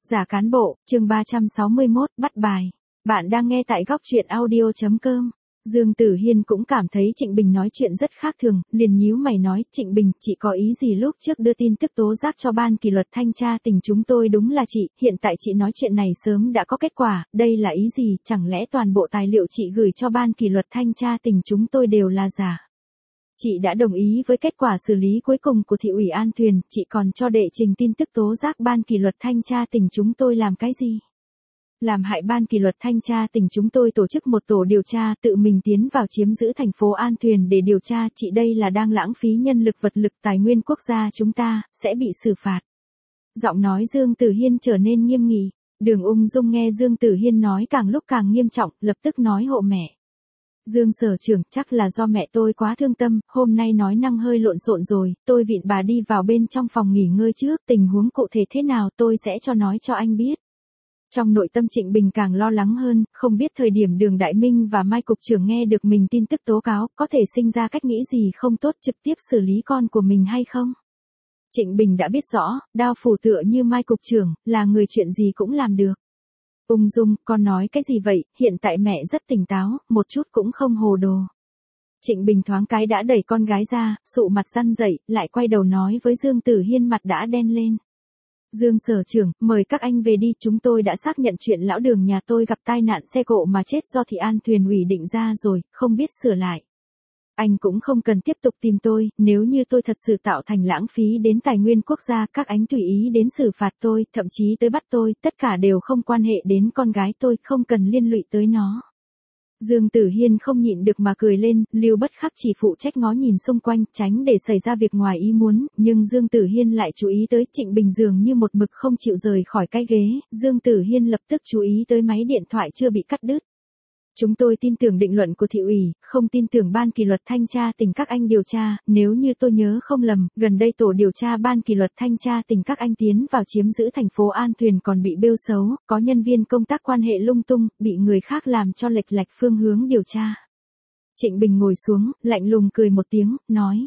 Giả cán bộ, chương 361, bắt bài. Bạn đang nghe tại góc truyện audio.com. Dương Tử Hiên cũng cảm thấy Trịnh Bình nói chuyện rất khác thường, liền nhíu mày nói, Trịnh Bình, chị có ý gì lúc trước đưa tin tức tố giác cho ban kỷ luật thanh tra tỉnh chúng tôi? Đúng là chị, hiện tại chị nói chuyện này sớm đã có kết quả, đây là ý gì, chẳng lẽ toàn bộ tài liệu chị gửi cho ban kỷ luật thanh tra tỉnh chúng tôi đều là giả? Chị đã đồng ý với kết quả xử lý cuối cùng của thị ủy An Thuyền, chị còn cho đệ trình tin tức tố giác ban kỷ luật thanh tra tỉnh chúng tôi làm cái gì? Làm hại ban kỷ luật thanh tra tỉnh chúng tôi tổ chức một tổ điều tra tự mình tiến vào chiếm giữ thành phố An Thuyền để điều tra, chị đây là đang lãng phí nhân lực vật lực tài nguyên quốc gia chúng ta, sẽ bị xử phạt. Giọng nói Dương Tử Hiên trở nên nghiêm nghị, Đường Ung Dung nghe Dương Tử Hiên nói càng lúc càng nghiêm trọng, lập tức nói hộ mẹ. Dương Sở Trưởng, chắc là do mẹ tôi quá thương tâm, hôm nay nói năng hơi lộn xộn rồi, tôi vịn bà đi vào bên trong phòng nghỉ ngơi trước, tình huống cụ thể thế nào tôi sẽ nói cho anh biết. Trong nội tâm Trịnh Bình càng lo lắng hơn, không biết thời điểm Đường Đại Minh và Mai Cục trưởng nghe được mình tin tức tố cáo, có thể sinh ra cách nghĩ gì không tốt trực tiếp xử lý con của mình hay không? Trịnh Bình đã biết rõ, đao phủ tựa như Mai Cục trưởng, là người chuyện gì cũng làm được. Ung Dung, con nói cái gì vậy, hiện tại mẹ rất tỉnh táo, một chút cũng không hồ đồ. Trịnh Bình thoáng cái đã đẩy con gái ra, sụ mặt răn dậy, lại quay đầu nói với Dương Tử Hiên mặt đã đen lên. Dương Sở Trưởng, mời các anh về đi, chúng tôi đã xác nhận chuyện lão Đường nhà tôi gặp tai nạn xe cộ mà chết do thị An Thuyền ủy định ra rồi, không biết sửa lại. Anh cũng không cần tiếp tục tìm tôi, nếu như tôi thật sự tạo thành lãng phí đến tài nguyên quốc gia, các anh tùy ý đến xử phạt tôi, thậm chí tới bắt tôi, tất cả đều không quan hệ đến con gái tôi, không cần liên lụy tới nó. Dương Tử Hiên không nhịn được mà cười lên, Lưu Bất Khắc chỉ phụ trách ngó nhìn xung quanh, tránh để xảy ra việc ngoài ý muốn, nhưng Dương Tử Hiên lại chú ý tới Trịnh Bình dường như một mực không chịu rời khỏi cái ghế, Dương Tử Hiên lập tức chú ý tới máy điện thoại chưa bị cắt đứt. Chúng tôi tin tưởng định luận của thị ủy, không tin tưởng ban kỷ luật thanh tra tỉnh các anh điều tra, nếu như tôi nhớ không lầm, gần đây tổ điều tra ban kỷ luật thanh tra tỉnh các anh tiến vào chiếm giữ thành phố An Thuyền còn bị bêu xấu, có nhân viên công tác quan hệ lung tung, bị người khác làm cho lệch lệch phương hướng điều tra. Trịnh Bình ngồi xuống, lạnh lùng cười một tiếng, nói.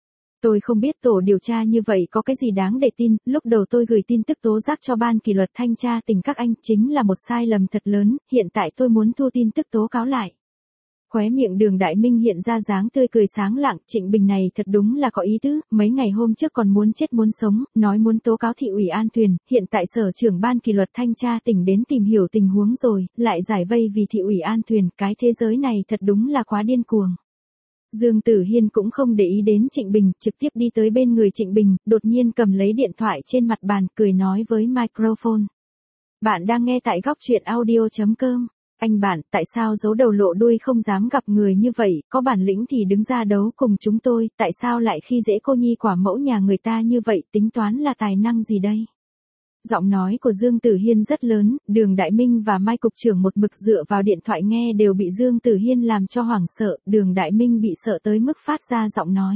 Tôi không biết tổ điều tra như vậy có cái gì đáng để tin, lúc đầu tôi gửi tin tức tố giác cho ban kỷ luật thanh tra tỉnh các anh chính là một sai lầm thật lớn, hiện tại tôi muốn thu tin tức tố cáo lại. Khóe miệng Đường Đại Minh hiện ra dáng tươi cười sáng lạng, Trịnh Bình này thật đúng là có ý tứ, mấy ngày hôm trước còn muốn chết muốn sống, nói muốn tố cáo thị ủy An Thuyền, hiện tại Sở Trưởng ban kỷ luật thanh tra tỉnh đến tìm hiểu tình huống rồi, lại giải vây vì thị ủy An Thuyền, cái thế giới này thật đúng là quá điên cuồng. Dương Tử Hiên cũng không để ý đến Trịnh Bình, trực tiếp đi tới bên người Trịnh Bình, đột nhiên cầm lấy điện thoại trên mặt bàn, cười nói với microphone. Bạn đang nghe tại góc truyện audio.com. Anh bạn, tại sao giấu đầu lộ đuôi không dám gặp người như vậy, có bản lĩnh thì đứng ra đấu cùng chúng tôi, tại sao lại khi dễ cô nhi quả mẫu nhà người ta như vậy, tính toán là tài năng gì đây? Giọng nói của Dương Tử Hiên rất lớn, Đường Đại Minh và Mai Cục trưởng một mực dựa vào điện thoại nghe đều bị Dương Tử Hiên làm cho hoảng sợ, Đường Đại Minh bị sợ tới mức phát ra giọng nói.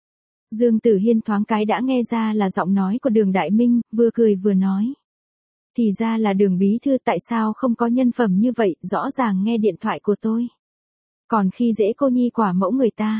Dương Tử Hiên thoáng cái đã nghe ra là giọng nói của Đường Đại Minh, vừa cười vừa nói. Thì ra là Đường bí thư, tại sao không có nhân phẩm như vậy, rõ ràng nghe điện thoại của tôi. Còn khi dễ cô nhi quả mẫu người ta.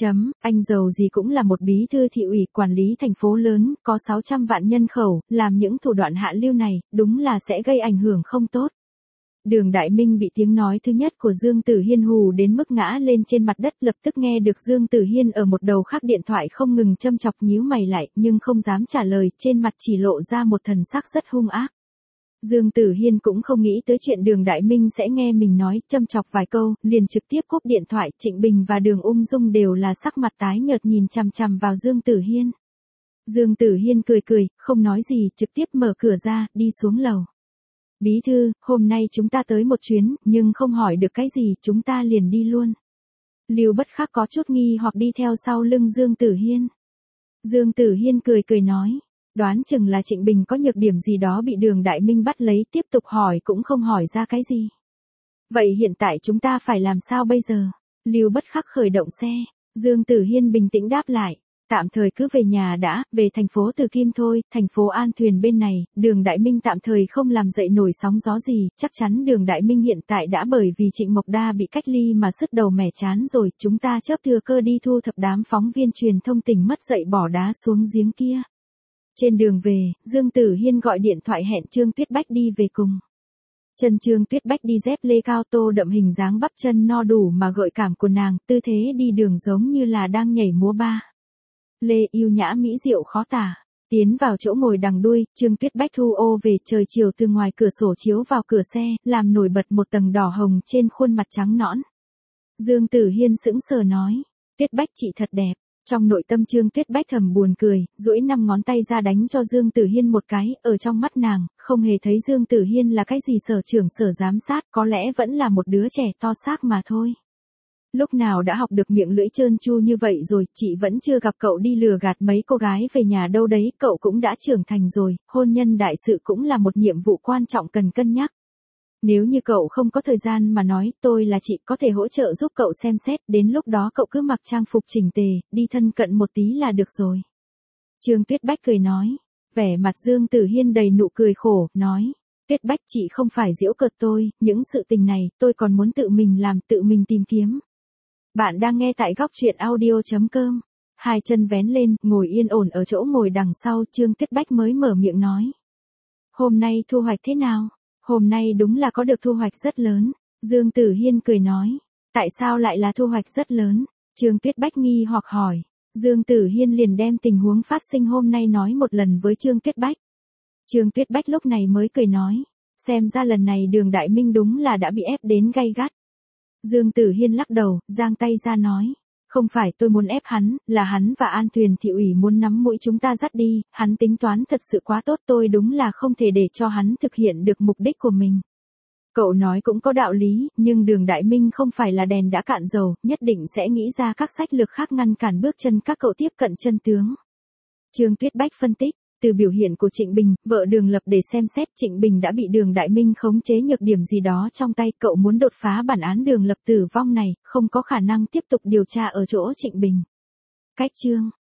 Anh giàu gì cũng là một bí thư thị ủy quản lý thành phố lớn, có 600 vạn nhân khẩu, làm những thủ đoạn hạ lưu này, đúng là sẽ gây ảnh hưởng không tốt. Đường Đại Minh bị tiếng nói thứ nhất của Dương Tử Hiên hù đến mức ngã lên trên mặt đất, lập tức nghe được Dương Tử Hiên ở một đầu khác điện thoại không ngừng châm chọc nhíu mày lại, nhưng không dám trả lời, trên mặt chỉ lộ ra một thần sắc rất hung ác. Dương Tử Hiên cũng không nghĩ tới chuyện Đường Đại Minh sẽ nghe mình nói, châm chọc vài câu, liền trực tiếp cúp điện thoại, Trịnh Bình và Đường Ung Dung đều là sắc mặt tái nhợt nhìn chằm chằm vào Dương Tử Hiên. Dương Tử Hiên cười cười, không nói gì, trực tiếp mở cửa ra, đi xuống lầu. Bí thư, hôm nay chúng ta tới một chuyến, nhưng không hỏi được cái gì, chúng ta liền đi luôn. Lưu Bất Khắc có chút nghi hoặc đi theo sau lưng Dương Tử Hiên. Dương Tử Hiên cười cười nói. Đoán chừng là Trịnh Bình có nhược điểm gì đó bị Đường Đại Minh bắt lấy, tiếp tục hỏi cũng không hỏi ra cái gì. Vậy hiện tại chúng ta phải làm sao bây giờ? Lưu Bất Khắc khởi động xe, Dương Tử Hiên bình tĩnh đáp lại, tạm thời cứ về nhà đã, về thành phố Từ Kim thôi, thành phố An Thuyền bên này, Đường Đại Minh tạm thời không làm dậy nổi sóng gió gì, chắc chắn Đường Đại Minh hiện tại đã bởi vì Trịnh Mộc Đa bị cách ly mà sứt đầu mẻ chán rồi, chúng ta chớp thừa cơ đi thu thập đám phóng viên truyền thông tỉnh mất dậy bỏ đá xuống giếng kia. Trên đường về, Dương Tử Hiên gọi điện thoại hẹn Trương Tuyết Bách đi về cùng. Chân Trương Tuyết Bách đi dép lê cao tô đậm hình dáng bắp chân no đủ mà gợi cảm của nàng, tư thế đi đường giống như là đang nhảy múa ba. Lê yêu nhã mỹ diệu khó tả. Tiến vào chỗ ngồi đằng đuôi, Trương Tuyết Bách thu ô về trời chiều từ ngoài cửa sổ chiếu vào cửa xe, làm nổi bật một tầng đỏ hồng trên khuôn mặt trắng nõn. Dương Tử Hiên sững sờ nói, Tuyết Bách chị thật đẹp. Trong nội tâm Trương Tuyết Bách thầm buồn cười, duỗi 5 ngón tay ra đánh cho Dương Tử Hiên một cái, ở trong mắt nàng, không hề thấy Dương Tử Hiên là cái gì sở trưởng sở giám sát, có lẽ vẫn là một đứa trẻ to xác mà thôi. Lúc nào đã học được miệng lưỡi trơn tru như vậy rồi, chị vẫn chưa gặp cậu đi lừa gạt mấy cô gái về nhà đâu đấy, cậu cũng đã trưởng thành rồi, hôn nhân đại sự cũng là một nhiệm vụ quan trọng cần cân nhắc. Nếu như cậu không có thời gian mà nói, tôi là chị có thể hỗ trợ giúp cậu xem xét, đến lúc đó cậu cứ mặc trang phục chỉnh tề, đi thân cận một tí là được rồi. Trương Tuyết Bách cười nói, vẻ mặt Dương Tử Hiên đầy nụ cười khổ, nói, Tuyết Bách chị không phải giễu cợt tôi, những sự tình này, tôi còn muốn tự mình làm, tự mình tìm kiếm. Bạn đang nghe tại góc truyện audio.com. Hai chân vén lên, ngồi yên ổn ở chỗ ngồi đằng sau, Trương Tuyết Bách mới mở miệng nói. Hôm nay thu hoạch thế nào? Hôm nay đúng là có được thu hoạch rất lớn. Dương Tử Hiên cười nói. Tại sao lại là thu hoạch rất lớn? Trương Tuyết Bách nghi hoặc hỏi. Dương Tử Hiên liền đem tình huống phát sinh hôm nay nói một lần với Trương Tuyết Bách. Trương Tuyết Bách lúc này mới cười nói. Xem ra lần này Đường Đại Minh đúng là đã bị ép đến gay gắt. Dương Tử Hiên lắc đầu, giang tay ra nói. Không phải tôi muốn ép hắn, là hắn và An Tuyền thị ủy muốn nắm mũi chúng ta dắt đi, hắn tính toán thật sự quá tốt, tôi đúng là không thể để cho hắn thực hiện được mục đích của mình. Cậu nói cũng có đạo lý, nhưng Đường Đại Minh không phải là đèn đã cạn dầu, nhất định sẽ nghĩ ra các sách lược khác ngăn cản bước chân các cậu tiếp cận chân tướng. Trương Tuyết Bách phân tích. Từ biểu hiện của Trịnh Bình, vợ Đường Lập để xem xét Trịnh Bình đã bị Đường Đại Minh khống chế nhược điểm gì đó trong tay, cậu muốn đột phá bản án Đường Lập tử vong này, không có khả năng tiếp tục điều tra ở chỗ Trịnh Bình. Cách chương